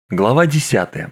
Глава 10.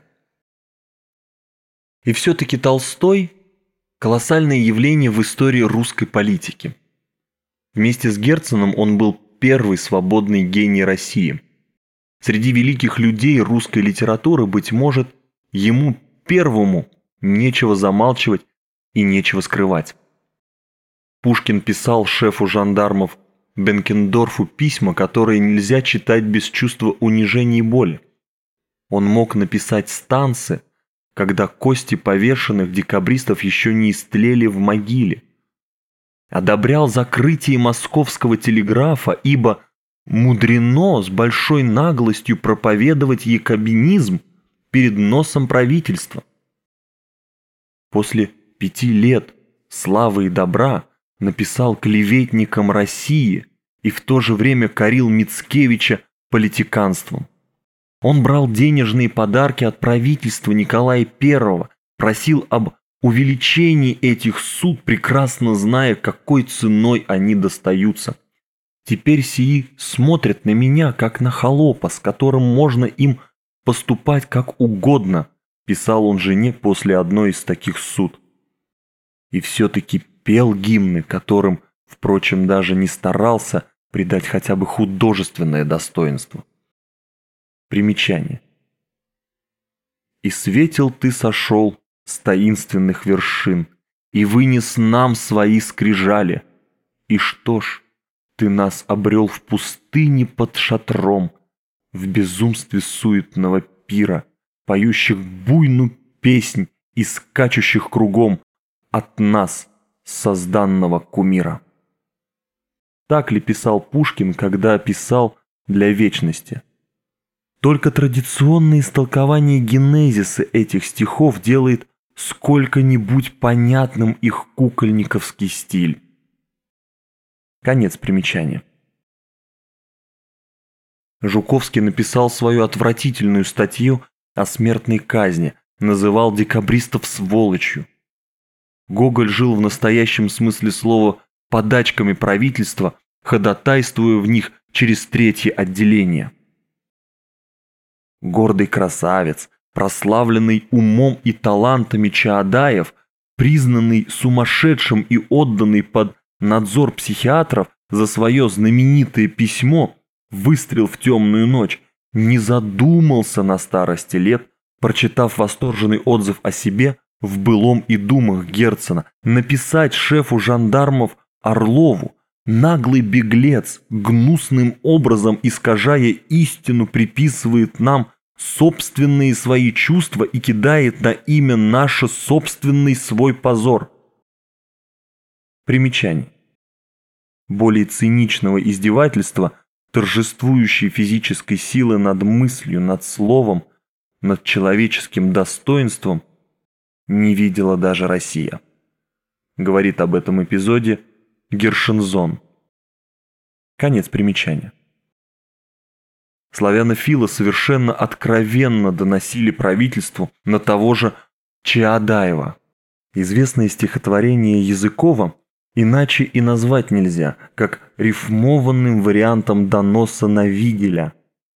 И все-таки Толстой – колоссальное явление в истории русской политики. Вместе с Герценом он был первый свободный гений России. Среди великих людей русской литературы, быть может, ему первому нечего замалчивать и нечего скрывать. Пушкин писал шефу жандармов Бенкендорфу письма, которые нельзя читать без чувства унижения и боли. Он мог написать станцы, когда кости повешенных декабристов еще не истлели в могиле. Одобрял закрытие московского телеграфа, ибо мудрено с большой наглостью проповедовать якобинизм перед носом правительства. После 5 лет славы и добра написал клеветникам России и в то же время корил Мицкевича политиканством. Он брал денежные подарки от правительства Николая I, просил об увеличении этих суд, прекрасно зная, какой ценой они достаются. Теперь сии смотрят на меня, как на холопа, с которым можно им поступать как угодно, писал он жене после одной из таких суд. И все-таки пел гимны, которым, впрочем, даже не старался придать хотя бы художественное достоинство. Примечание. «И светил ты сошел с таинственных вершин, и вынес нам свои скрижали. И что ж, ты нас обрел в пустыне под шатром, в безумстве суетного пира, поющих буйную песнь и скачущих кругом от нас, созданного кумира». Так ли писал Пушкин, когда писал «Для вечности»? Только традиционное истолкование генезиса этих стихов делает сколько-нибудь понятным их кукольниковский стиль. Конец примечания. Жуковский написал свою отвратительную статью о смертной казни, называл декабристов сволочью. Гоголь жил в настоящем смысле слова подачками правительства, ходатайствуя в них через третье отделение. Гордый красавец, прославленный умом и талантами Чаадаев, признанный сумасшедшим и отданный под надзор психиатров за свое знаменитое письмо «Выстрел в темную ночь», не задумался на старости лет, прочитав восторженный отзыв о себе в «Былом и думах» Герцена, написать шефу жандармов Орлову: «Наглый беглец, гнусным образом искажая истину, приписывает нам собственные свои чувства и кидает на имя наше собственный свой позор». Примечание. Более циничного издевательства, торжествующей физической силы над мыслью, над словом, над человеческим достоинством, не видела даже Россия. Говорит об этом эпизоде Гершензон. Конец примечания. Славянофилы совершенно откровенно доносили правительству на того же Чаадаева. Известное стихотворение Языкова иначе и назвать нельзя, как рифмованным вариантом доноса на Виделя.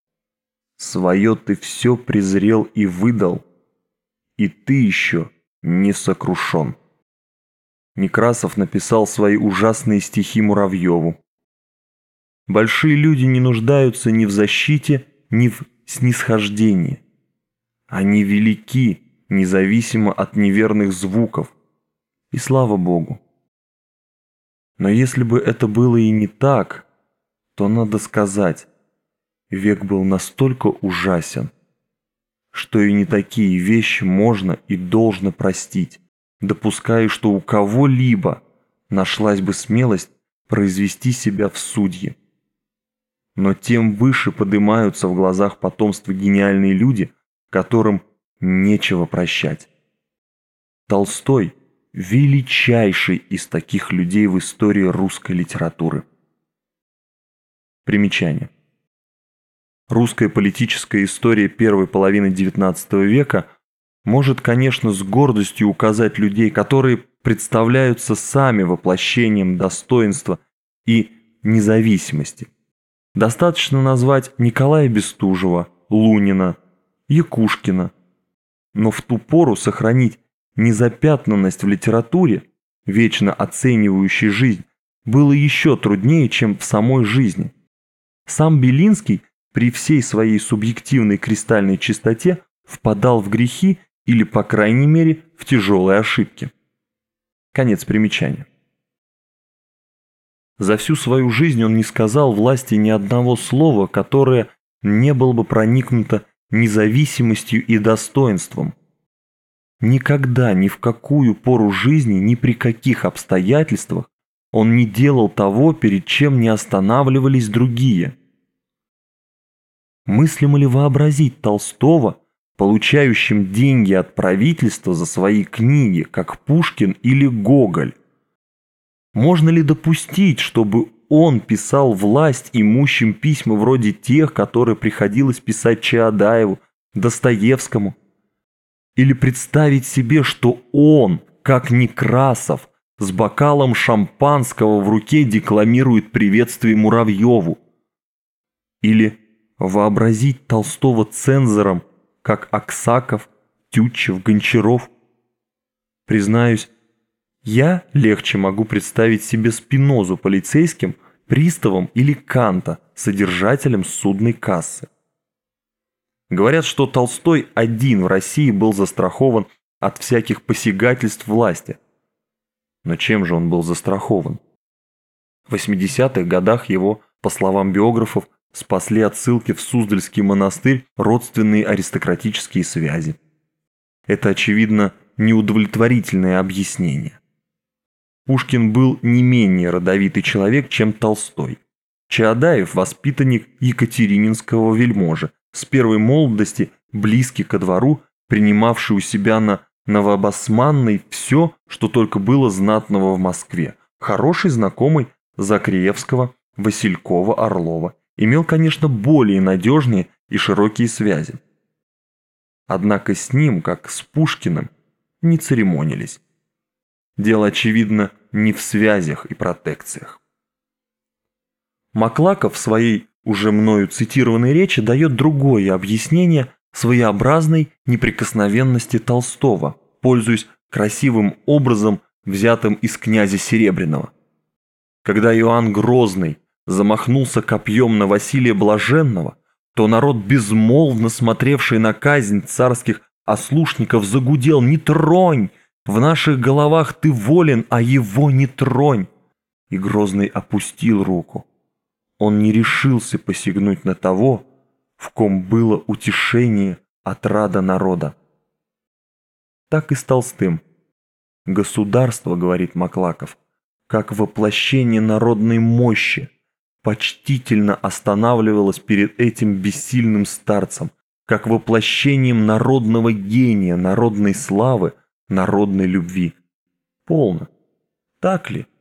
«Свое ты все презрел и выдал, и ты еще не сокрушен». Некрасов написал свои ужасные стихи Муравьеву. Большие люди не нуждаются ни в защите, ни в снисхождении. Они велики, независимо от неверных звуков. И слава Богу. Но если бы это было и не так, то надо сказать, век был настолько ужасен, что и не такие вещи можно и должно простить, допуская, что у кого-либо нашлась бы смелость произвести себя в судьи. Но тем выше поднимаются в глазах потомства гениальные люди, которым нечего прощать. Толстой – величайший из таких людей в истории русской литературы. Примечание. Русская политическая история первой половины XIX века может, конечно, с гордостью указать людей, которые представляются сами воплощением достоинства и независимости. Достаточно назвать Николая Бестужева, Лунина, Якушкина. Но в ту пору сохранить незапятнанность в литературе, вечно оценивающей жизнь, было еще труднее, чем в самой жизни. Сам Белинский при всей своей субъективной кристальной чистоте впадал в грехи или, по крайней мере, в тяжелые ошибки. Конец примечания. За всю свою жизнь он не сказал власти ни одного слова, которое не было бы проникнуто независимостью и достоинством. Никогда, ни в какую пору жизни, ни при каких обстоятельствах он не делал того, перед чем не останавливались другие. Мыслимо ли вообразить Толстого, получающим деньги от правительства за свои книги, как Пушкин или Гоголь? Можно ли допустить, чтобы он писал власть имущим письма вроде тех, которые приходилось писать Чаадаеву, Достоевскому? Или представить себе, что он, как Некрасов, с бокалом шампанского в руке декламирует приветствие Муравьеву? Или вообразить Толстого цензором, как Аксаков, Тютчев, Гончаров? Признаюсь, я легче могу представить себе Спинозу полицейским, приставом или Канта, содержателем судной кассы. Говорят, что Толстой один в России был застрахован от всяких посягательств власти. Но чем же он был застрахован? В 80-х годах его, по словам биографов, спасли от ссылки в Суздальский монастырь родственные аристократические связи. Это, очевидно, неудовлетворительное объяснение. Пушкин был не менее родовитый человек, чем Толстой. Чаадаев – воспитанник екатерининского вельможи, с первой молодости близкий ко двору, принимавший у себя на Новобасманной все, что только было знатного в Москве. Хороший знакомый Закревского, Василькова, Орлова. Имел, конечно, более надежные и широкие связи. Однако с ним, как с Пушкиным, не церемонились. Дело, очевидно, не в связях и протекциях. Маклаков в своей уже мною цитированной речи дает другое объяснение своеобразной неприкосновенности Толстого, пользуясь красивым образом, взятым из князя Серебряного. Когда Иоанн Грозный замахнулся копьем на Василия Блаженного, то народ, безмолвно смотревший на казнь царских ослушников, загудел: «Не тронь! В наших головах ты волен, а его не тронь!» И Грозный опустил руку. Он не решился посягнуть на того, в ком было утешение, отрада народа. Так и с Толстым. Государство, говорит Маклаков, как воплощение народной мощи, почтительно останавливалось перед этим бессильным старцем, как воплощением народного гения, народной славы, народной любви. Полно. Так ли?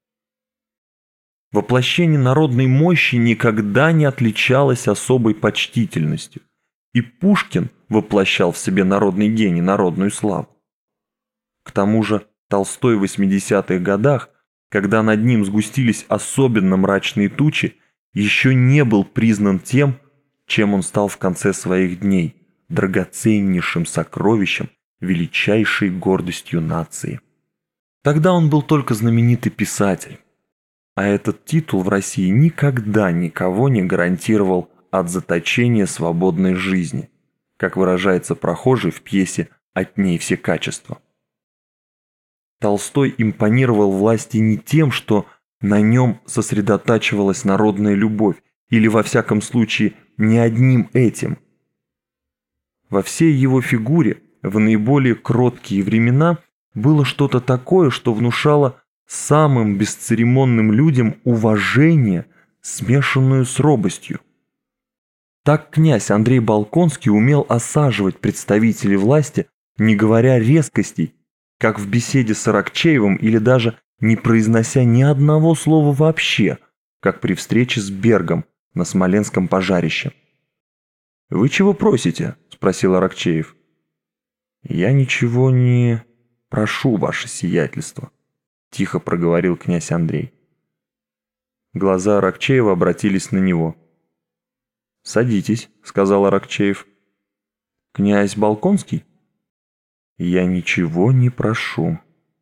Воплощение народной мощи никогда не отличалось особой почтительностью, и Пушкин воплощал в себе народный гений, народную славу. К тому же Толстой в 80-х годах, когда над ним сгустились особенно мрачные тучи, еще не был признан тем, чем он стал в конце своих дней, драгоценнейшим сокровищем, величайшей гордостью нации. Тогда он был только знаменитый писатель. А этот титул в России никогда никого не гарантировал от заточения свободной жизни, как выражается прохожий в пьесе «От ней все качества». Толстой импонировал власти не тем, что на нем сосредотачивалась народная любовь, или во всяком случае не одним этим. Во всей его фигуре в наиболее кроткие времена было что-то такое, что внушало самым бесцеремонным людям уважение, смешанную с робостью. Так князь Андрей Болконский умел осаживать представителей власти, не говоря резкостей, как в беседе с Аракчеевым, или даже не произнося ни одного слова вообще, как при встрече с Бергом на Смоленском пожарище. «Вы чего просите?» – спросил Аракчеев. «Я ничего не прошу, ваше сиятельство», – тихо проговорил князь Андрей. Глаза Аракчеева обратились на него. «Садитесь», – сказал Аракчеев. Князь Болконский? Я ничего не прошу.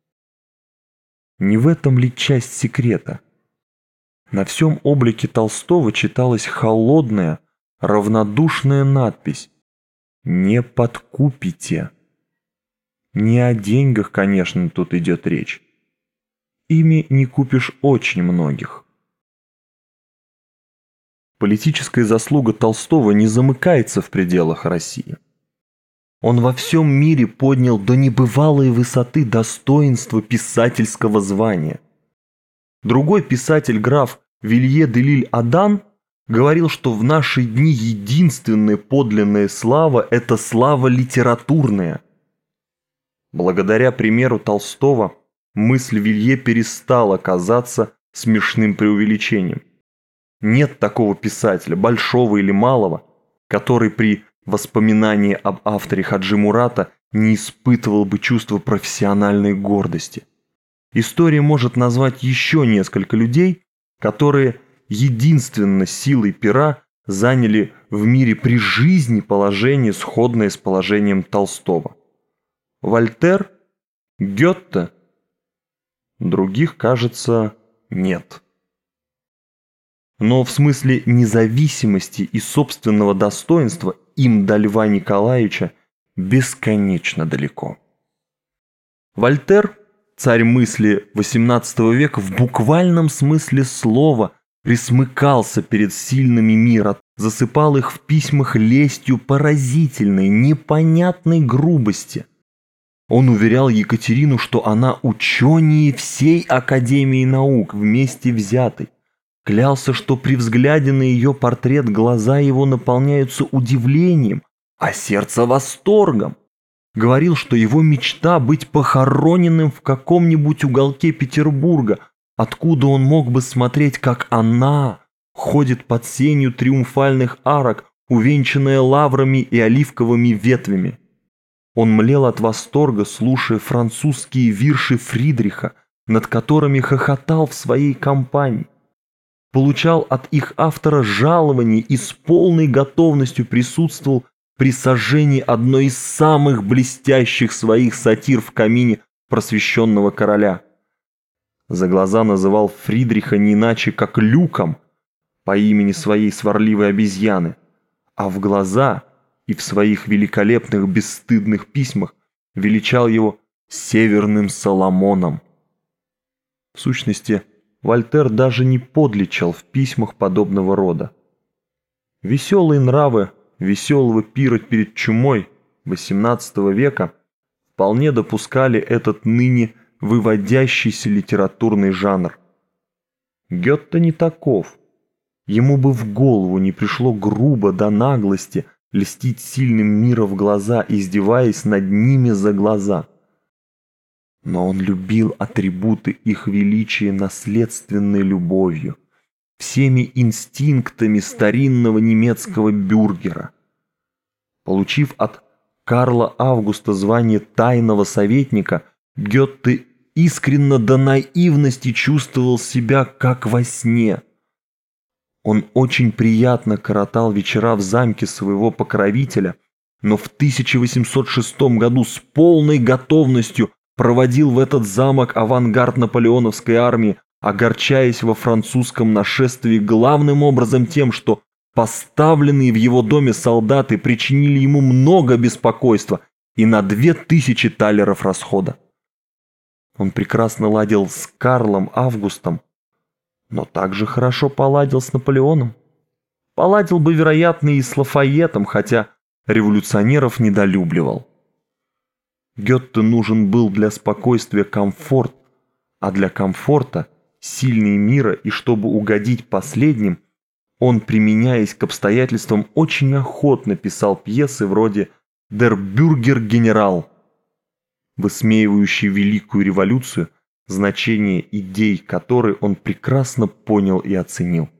Не в этом ли часть секрета? На всем облике Толстого читалась холодная, равнодушная надпись «Не подкупите». Не о деньгах, конечно, тут идет речь. Ими не купишь очень многих. Политическая заслуга Толстого не замыкается в пределах России. Он во всем мире поднял до небывалой высоты достоинства писательского звания. Другой писатель, граф Вилье де Лиль-Адан, говорил, что в наши дни единственная подлинная слава – это слава литературная. Благодаря примеру Толстого мысль Вилье перестала казаться смешным преувеличением. Нет такого писателя, большого или малого, который при воспоминании об авторе Хаджи Мурата не испытывал бы чувства профессиональной гордости. История может назвать еще несколько людей, которые единственно силой пера заняли в мире при жизни положение, сходное с положением Толстого. Вольтер, Гёте, других, кажется, нет. Но в смысле независимости и собственного достоинства им до Льва Николаевича бесконечно далеко. Вольтер, царь мысли XVIII века, в буквальном смысле слова присмыкался перед сильными мира, засыпал их в письмах лестью поразительной, непонятной грубости. Он уверял Екатерину, что она ученее всей Академии наук вместе взятой. Клялся, что при взгляде на ее портрет глаза его наполняются удивлением, а сердце восторгом. Говорил, что его мечта быть похороненным в каком-нибудь уголке Петербурга, откуда он мог бы смотреть, как она ходит под сенью триумфальных арок, увенчанная лаврами и оливковыми ветвями. Он млел от восторга, слушая французские вирши Фридриха, над которыми хохотал в своей компании. Получал от их автора жалование и с полной готовностью присутствовал при сожжении одной из самых блестящих своих сатир в камине просвещенного короля. За глаза называл Фридриха не иначе, как Люком, по имени своей сварливой обезьяны, а в глаза и в своих великолепных бесстыдных письмах величал его Северным Соломоном. В сущности, Вольтер даже не подличал в письмах подобного рода. Веселые нравы веселого пира перед чумой XVIII века вполне допускали этот ныне выводящийся литературный жанр. Гёте не таков. Ему бы в голову не пришло грубо до наглости льстить сильным мира в глаза, издеваясь над ними за глаза. Но он любил атрибуты их величия наследственной любовью, всеми инстинктами старинного немецкого бюргера. Получив от Карла Августа звание тайного советника, Гёте искренне до наивности чувствовал себя как во сне. Он очень приятно коротал вечера в замке своего покровителя, но в 1806 году с полной готовностью проводил в этот замок авангард наполеоновской армии, огорчаясь во французском нашествии главным образом тем, что поставленные в его доме солдаты причинили ему много беспокойства и на 2000 талеров расхода. Он прекрасно ладил с Карлом Августом, но также хорошо поладил с Наполеоном. Поладил бы, вероятно, и с Лафайетом, хотя революционеров недолюбливал. Гёте нужен был для спокойствия комфорт, а для комфорта сильные мира, и чтобы угодить последним, он, применяясь к обстоятельствам, очень охотно писал пьесы вроде «Der Bürger-General», высмеивающие Великую революцию, значение идей которой он прекрасно понял и оценил.